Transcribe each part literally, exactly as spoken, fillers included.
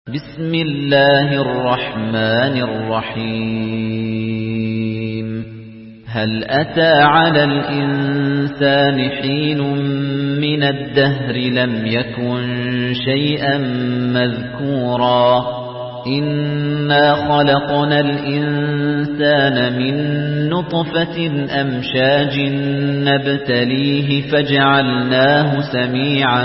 بسم الله الرحمن الرحيم هل أتى على الإنسان حين من الدهر لم يكن شيئا مذكورا إنا خلقنا الإنسان من نطفة أمشاج نبتليه فجعلناه سميعا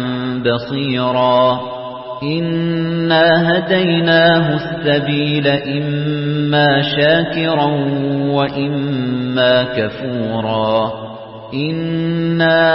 بصيرا إنا هديناه السبيل إما شاكرا وإما كفورا إنا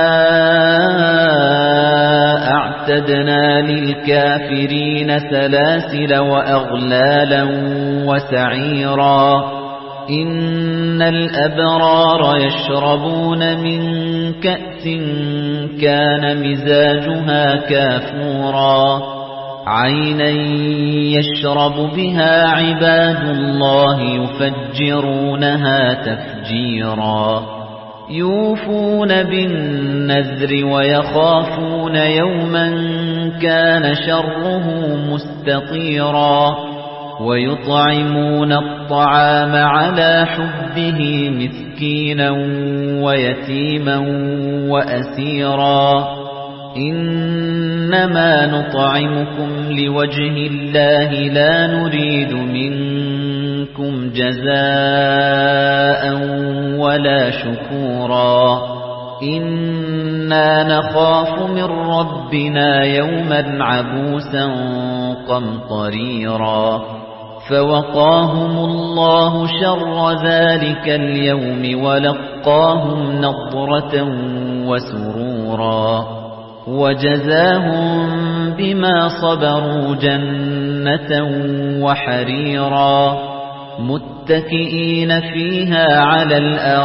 أعتدنا للكافرين سلاسل وأغلالا وسعيرا إن الأبرار يشربون من كأس كان مزاجها كافورا عينا يشرب بها عباد الله يفجرونها تفجيرا يوفون بالنذر ويخافون يوما كان شره مستطيرا ويطعمون الطعام على حبه مسكينا ويتيما وأسيرا إنما نطعمكم لوجه الله لا نريد منكم جزاء ولا شكورا إنا نخاف من ربنا يوما عبوسا قمطريرا فوقاهم الله شر ذلك اليوم ولقاهم نضرة وسرورا وجزاهم بما صبروا جنة وحريرا متكئين فيها على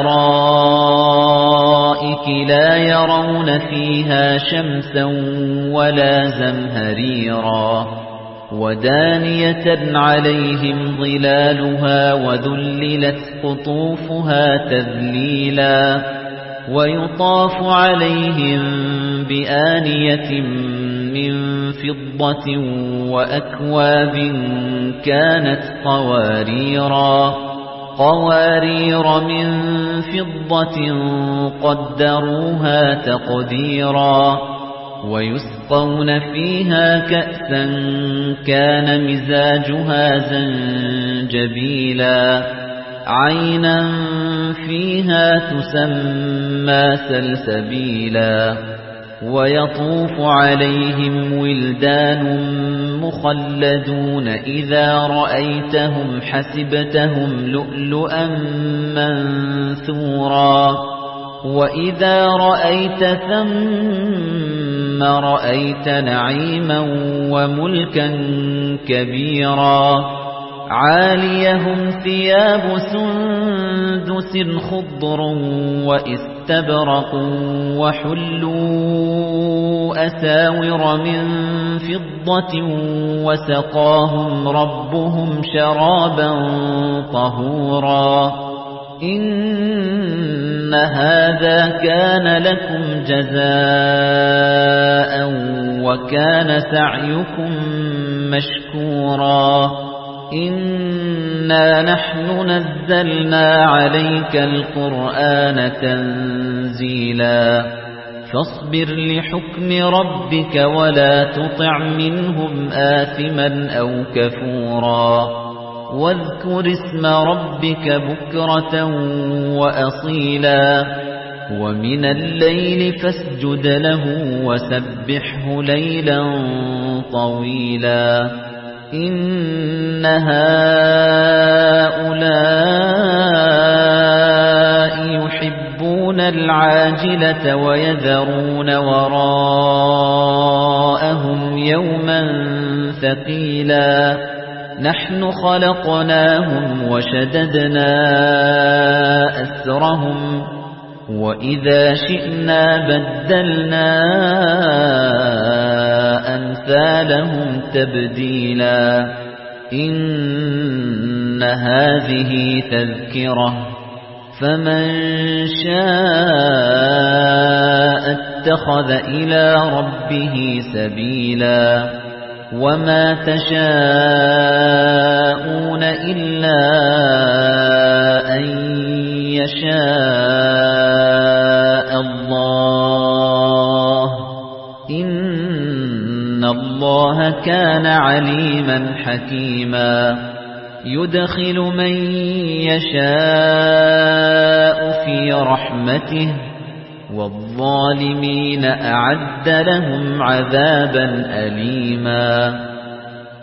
الأرائك لا يرون فيها شمسا ولا زمهريرا ودانية عليهم ظلالها وذللت قطوفها تذليلا ويطاف عليهم بآنية من فضة وأكواب كانت قواريرا قوارير من فضة قدروها تقديرا ويسقون فيها كأسا كان مزاجها زنجبيلا عينا فيها تسمى سلسبيلا ويطوف عليهم ولدان مخلدون إذا رأيتهم حسبتهم لؤلؤا منثورا وإذا رأيت ثم رأيت نعيما وملكا كبيرا عاليهم ثياب سندس خضر وإستبرق وحلوا أساور من فضة وسقاهم ربهم شرابا طهورا إن هذا كان لكم جزاء وكان سعيكم مشكورا إنا نحن نزلنا عليك القرآن تنزيلا فاصبر لحكم ربك ولا تطع منهم آثما أو كفورا واذكر اسم ربك بكرة وأصيلا ومن الليل فاسجد له وسبحه ليلا طويلا إن هؤلاء يحبون العاجلة ويذرون وراءهم يوما ثقيلا نحن خلقناهم وشددنا أسرهم وإذا شئنا بدلنا أمثالهم تبديلا إن هذه تذكرة فمن شاء اتخذ إلى ربه سبيلا وَمَا تَشَاءُونَ إِلَّا أَن يَشَاءَ اللَّهُ إِنَّ اللَّهَ كَانَ عَلِيمًا حَكِيمًا يُدْخِلُ مَن يَشَاءُ فِي رَحْمَتِهِ وَالظَّالِمِينَ أَعَدَّ لَهُمْ عَذَابًا أَلِيمًا